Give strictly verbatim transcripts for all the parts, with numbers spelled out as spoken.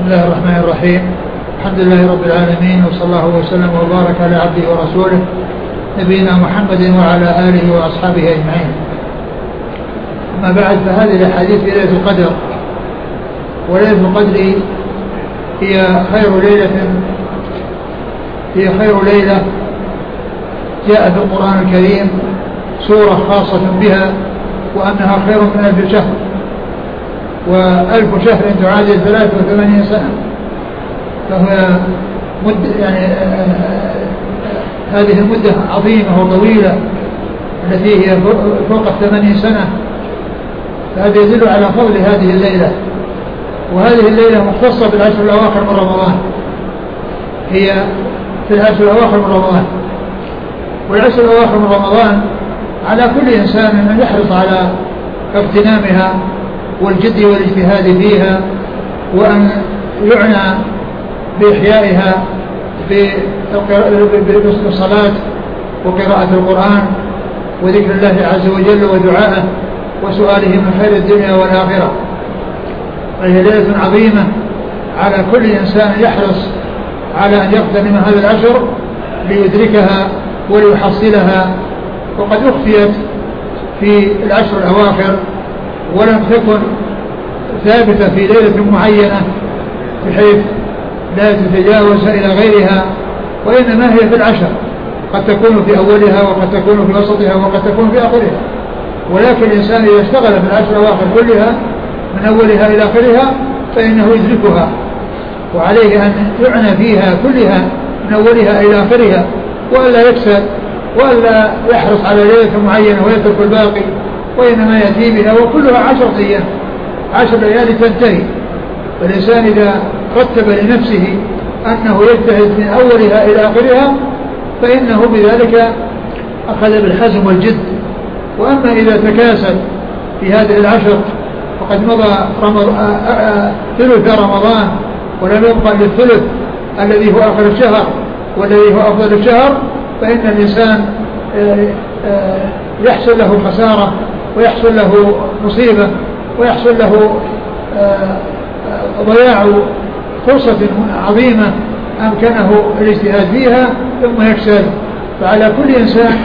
الله الرحمن الرحيم. الحمد لله رب العالمين، وصلى الله وسلم وبارك على عبده ورسوله نبينا محمد وعلى آله وأصحابه أجمعين. أما بعد، فهذه الأحاديث في ليلة القدر، وليلة القدر هي خير ليلة هي خير ليلة جاء في القرآن الكريم سورة خاصة بها، وأنها خير من ألف شهر، وألف شهر تعادل ثلاثة وثمانين سنة، فهي مدة يعني هذه المدة عظيمة وطويلة التي هي فوق الثمانين سنة، فهذا يدل على فضل هذه الليلة. وهذه الليلة مختصة بالعشر الأواخر من رمضان، هي في العشر الأواخر من رمضان. والعشر الأواخر من رمضان على كل إنسان أن يحرص على اغتنامها والجد والاجتهاد فيها، وأن يعنى بإحيائها بالصلاة وقراءة القرآن وذكر الله عز وجل ودعائه وسؤاله من خير الدنيا والآخرة. وهي ليلة عظيمة على كل إنسان يحرص على أن يغتنم هذا العشر ليدركها وليحصلها. وقد أخفيت في العشر الأواخر ولم تكن ثابتة في ليلة معينة بحيث لا تتجاوز إلى غيرها، وإنما هي في العشر، قد تكون في أولها وقد تكون في وسطها وقد تكون في آخرها. ولكن الإنسان إذا اشتغل في العشر الأواخر كلها من أولها إلى آخرها فإنه يدركها، وعليه أن يعنى فيها كلها من أولها إلى آخرها، وألا يكسل وألا يحرص على ليلة معينة ويترك الباقي، وإنما يأتي بها وكلها عشر أيام عشر ليالي تنتهي. فالإنسان إذا رتب لنفسه أنه يجتهد من أولها إلى آخرها فإنه بذلك أخذ بالحزم والجد. وأما إذا تكاسل في هذه العشر وقد مضى ثلث رمضان ولم يبقى للثلث الذي هو آخر الشهر والذي هو أفضل الشهر، فإن الإنسان يحصل له خسارة ويحصل له مصيبة ويحصل له ضياع فرصة عظيمة أمكنه الاجتهاد فيها ثم يكسل. فعلى كل إنسان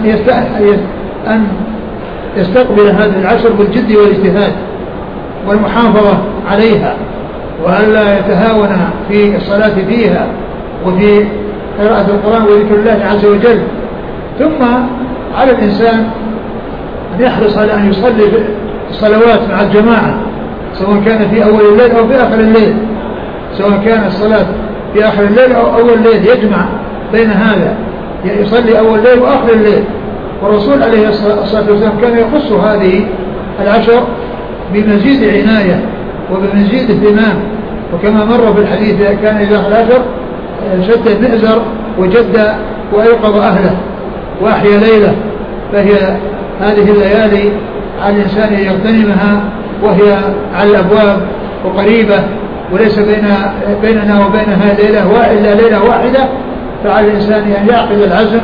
أن يستقبل هذه العشر بالجد والاجتهاد والمحافظة عليها، وألا يتهاون في الصلاة فيها وفي قراءة القرآن وذكر الله عز وجل. ثم على الإنسان أن يحرص على أن يصلي الصلوات مع الجماعة، سواء كان في أول الليل أو في آخر الليل، سواء كان الصلاة في آخر الليل أو أول الليل، يجمع بين هذا، يصلي أول الليل وآخر الليل. والرسول عليه الصلاة والسلام كان يخص هذه العشر بمزيد عناية وبمزيد اهتمام، وكما مر في الحديث كان إذا دخل العشر شد المئزر وجد وأيقظ أهله وأحيا ليلة. فهي هذه الليالي على الإنسان أن يغتنمها، وهي على الأبواب وقريبة، وليس بين بيننا وبينها ليلة إلا ليلة واحدة. فعلى الإنسان أن يعقد العزم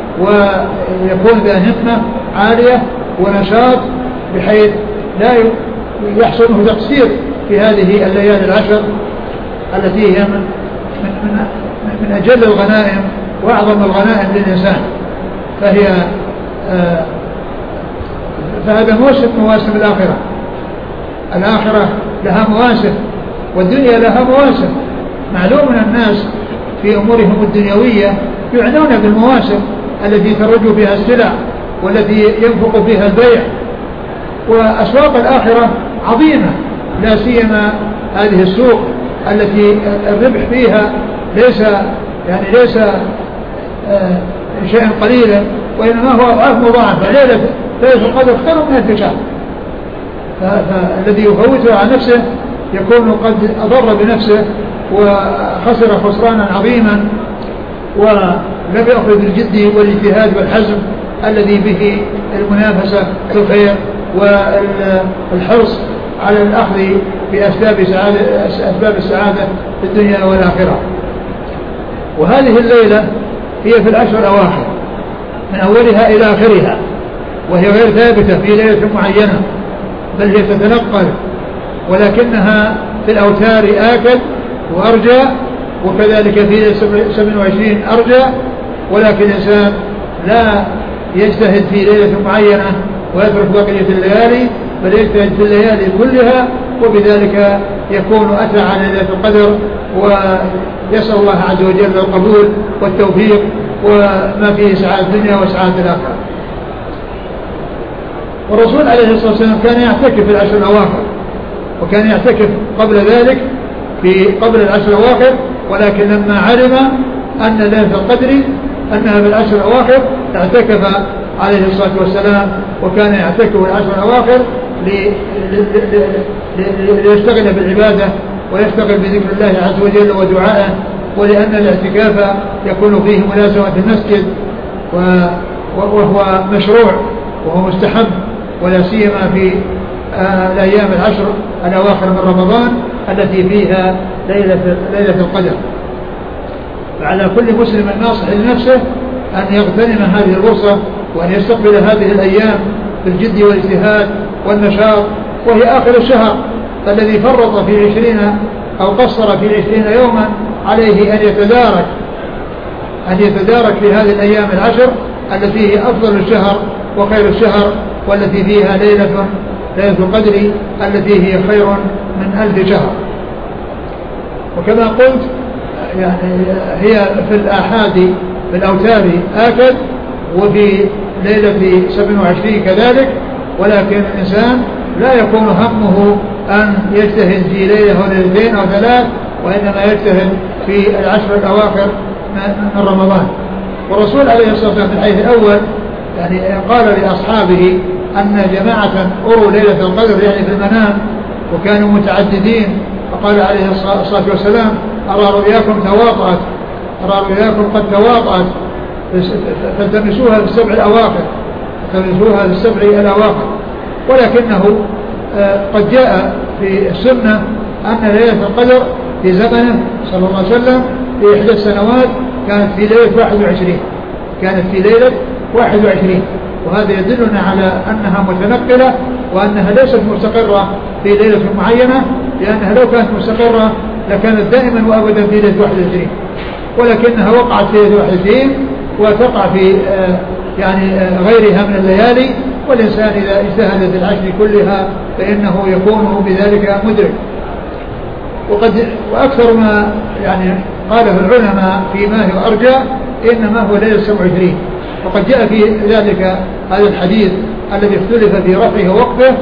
ويكون ذا همة عالية ونشاط بحيث لا يحصل منه تقصير في هذه الليالي العشر التي هي من, من, من أجل الغنائم وأعظم الغنائم للإنسان. فهي آه فهذا موسم مواسم الآخرة. الآخرة لها مواسم والدنيا لها مواسم. معلوم من الناس في أمورهم الدنيوية يعنون بالمواسم التي ترج فيها السلع والتي ينفق فيها البيع. وأسواق الآخرة عظيمة، لا سيما هذه السوق التي الربح فيها ليس يعني ليس آه شيئا قليلا، وإنما هو أضعاف مضاعفة. ليلة ليلة القدر خير من ألف شهر، فالذي يفوتها عن نفسه يكون قد أضر بنفسه وخسر خسرانا عظيما، ولم يأخذ بالجد والاجتهاد والحزم الذي به المنافسة في الخير والحرص على الأخذ بأسباب سعادة أسباب السعادة في الدنيا والآخرة. وهذه الليلة هي في العشر الأواخر من أولها إلى آخرها، وهي غير ثابتة في ليلة معينة، بل هي تتنقل، ولكنها في الأوتار آكل وأرجى، وكذلك في سبع وعشرين أرجى. ولكن الإنسان لا يجتهد في ليلة معينة ويترك بقية الليالي، بل يجتهد في الليالي كلها، وبذلك يكون أتى على ليلة القدر، ويسأل الله عز وجل القبول والتوفيق وما فيه سعادة الدنيا وسعادة الآخرة. والرسول عليه الصلاة والسلام كان يعتكف في العشر الأواخر، وكان يعتكف قبل ذلك في قبل العشر الأواخر، ولكن لما علم أن ليلة القدر أنها بالعشر الأواخر اعتكف عليه الصلاة والسلام، وكان يعتكف العشر الأواخر ليشتغل بالعبادة ويشتغل بذكر الله عز وجل ودعائه، ولأن الاعتكاف يكون فيه ملازمة المسجد وهو مشروع وهو مستحب، ولا سيما في الأيام العشر الأواخر من رمضان التي فيها ليلة, ليلة القدر. فعلى كل مسلم ناصح لنفسه أن يغتنم هذه الفرصة وأن يستقبل هذه الأيام بالجد والاجتهاد والنشاط، وهي آخر الشهر الذي فرط في عشرين أو قصر في عشرين يوما عليه أن يتدارك أن يتدارك في هذه الأيام العشر التي هي أفضل الشهر وخير الشهر، والتي فيها ليلة ليلة القدر التي هي خير من ألف شهر. وكما قلت يعني هي في الآحاد في الأوتار آكد، وفي ليلة سبع وعشرين كذلك، ولكن الإنسان لا يكون همه أن يجتهد في ليلة أو ليلتين أو ثلاث، وإنما يجتهد في العشر الأواخر من رمضان. والرسول عليه الصلاة والسلام في الحديث الأول يعني قال لأصحابه أن جماعة أروا ليلة القدر يعني في المنام وكانوا متعددين، فقال عليه الصلاة والسلام: أرى رؤياكم تواطأت أرى رؤياكم قد تواطأت فالتمسوها في السبع الأواخر فالتمسوها في السبع الأواخر. ولكنه قد جاء في السنة أن ليلة القدر في زمنه صلى الله عليه وسلم في إحدى السنوات كانت في ليلة واحد وعشرين كانت في ليلة واحد وعشرين وهذا يدلنا على أنها متنقلة، وأنها ليست مستقرة في ليلة معينة، لأنها لو كانت مستقرة لكانت دائما وأبدا في ليلة واحد وعشرين، ولكنها وقعت في ليلة واحد وعشرين وتقع في يعني غيرها من الليالي. والإنسان إذا اجتهد في العشر كلها فإنه يكون بذلك مدرك. وقد وأكثر ما يعني قاله العلماء فيما هو أرجى إنما هو ليلة سبع وعشرين، وقد جاء في ذلك هذا الحديث الذي اختلف في رفعه ووقفه،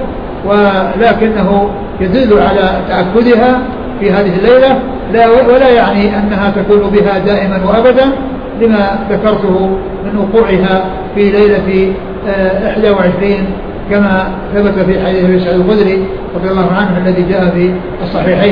ولكنه يدل على تأكدها في هذه الليلة، لا ولا يعني أنها تكون بها دائما وأبدا، لما ذكرته من وقوعها في ليلة إحدى وعشرين كما ثبت في حديث أبي سعيد الخدري رضي الله عنه الذي جاء في الصحيحين.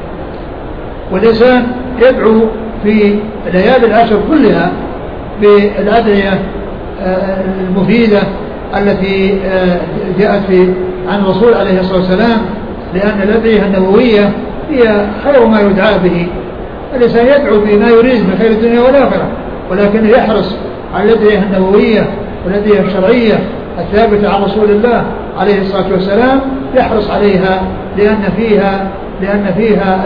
والإنسان يدعو في ليالي العشر كلها بالأدعية المفيدة التي جاءت في عن الرسول عليه الصلاة والسلام، لأن الأدعية النبوية هي خير ما يدعى به. الإنسان يدعو بما يريد من خير الدنيا والآخرة، ولكن يحرص على الأدعية النبوية والأدعية الشرعية الثابتة عن رسول الله عليه الصلاة والسلام، يحرص عليها لأن فيها لأن فيها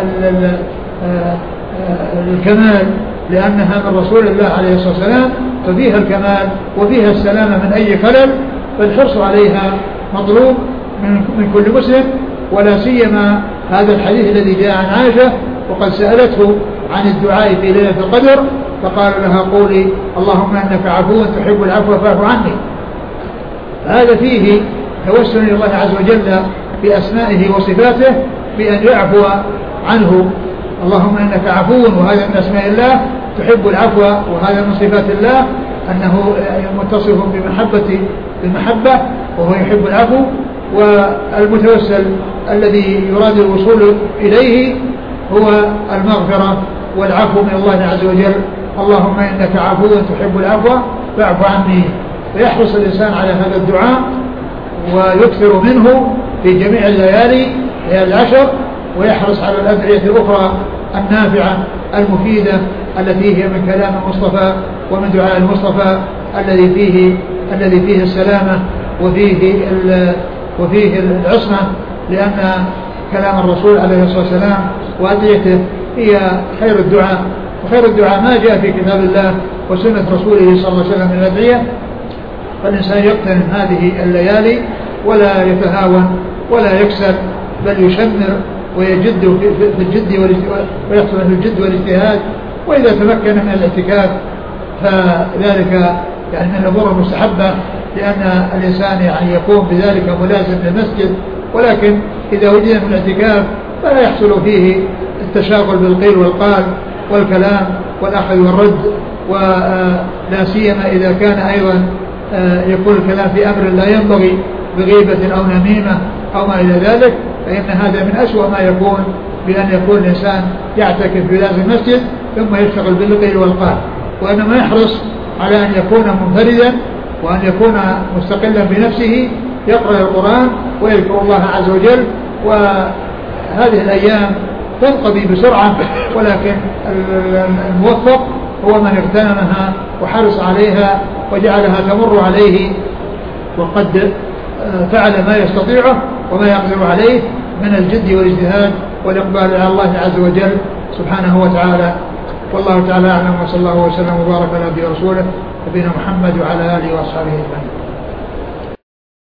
الكمال، لأنها من رسول الله عليه الصلاة والسلام، ففيها الكمال وفيها السلامة من أي خلل، فالحرص عليها مطلوب من كل مسلم. ولا سيما هذا الحديث الذي جاء عن عائشة وقد سألته عن الدعاء في ليلة القدر فقال لها: قولي اللهم إنك عفو تحب العفو فاعف عني. هذا فيه توسل إلى الله عز وجل بأسمائه وصفاته بأن يعفو عنه. اللهم إنك عفو، وهذا من أسماء الله، تحب العفو وهذا من صفات الله، أنه متصف بمحبة بالمحبة وهو يحب العفو. والمتوسل الذي يراد الوصول إليه هو المغفرة والعفو من الله عز وجل. اللهم إنك عفو تحب العفو فاعف عني. فيحرص الإنسان على هذا الدعاء ويكثر منه في جميع الليالي هي العشر، ويحرص على الأدعية الأخرى النافعة المفيدة التي هي من كلام المصطفى ومن دعاء المصطفى الذي فيه الذي فيه السلامة وفيه وفيه العصمة، لأن كلام الرسول عليه الصلاة والسلام وأدعيته هي خير الدعاء، وخير الدعاء ما جاء في كتاب الله وسنة رسوله صلى الله عليه وسلم من الأدعية. فالإنسان يغتنم هذه الليالي ولا يتهاون ولا يكسل، بل يشمر ويجد في الجد ويحصل في الجد والاجتهاد. وإذا تمكن من الاعتكاف فذلك يعني من الأمور المستحبة، لأن الإنسان يعني يكون بذلك ملازم للمسجد. ولكن إذا وجد من الاعتكاف فلا يحصل فيه التشاغل بالقيل والقال والكلام والأخذ والرد، ولا سيما إذا كان أيضا يكون الكلام في أمر لا ينبغي بغيبة أو نميمة أو ما إلى ذلك، فإن هذا من أسوأ ما يكون، بأن يكون الإنسان يعتكف في لازم المسجد ثم يشتغل بالقيل والقال. وإنما يحرص على أن يكون منفردا وأن يكون مستقلا بنفسه، يقرأ القرآن ويذكر الله عز وجل. وهذه الأيام تنقضي بسرعة، ولكن الموفق هو من اغتنمها وحرص عليها وجعلها تمر عليه وقد فعل ما يستطيعه وما يقدر عليه من الجد والاجتهاد والإقبال على الله عز وجل سبحانه وتعالى. والله تعالى أعلم، وصلى الله وسلم وبارك على نبينا ورسوله نبينا محمد وعلى آله وأصحابه أجمعين.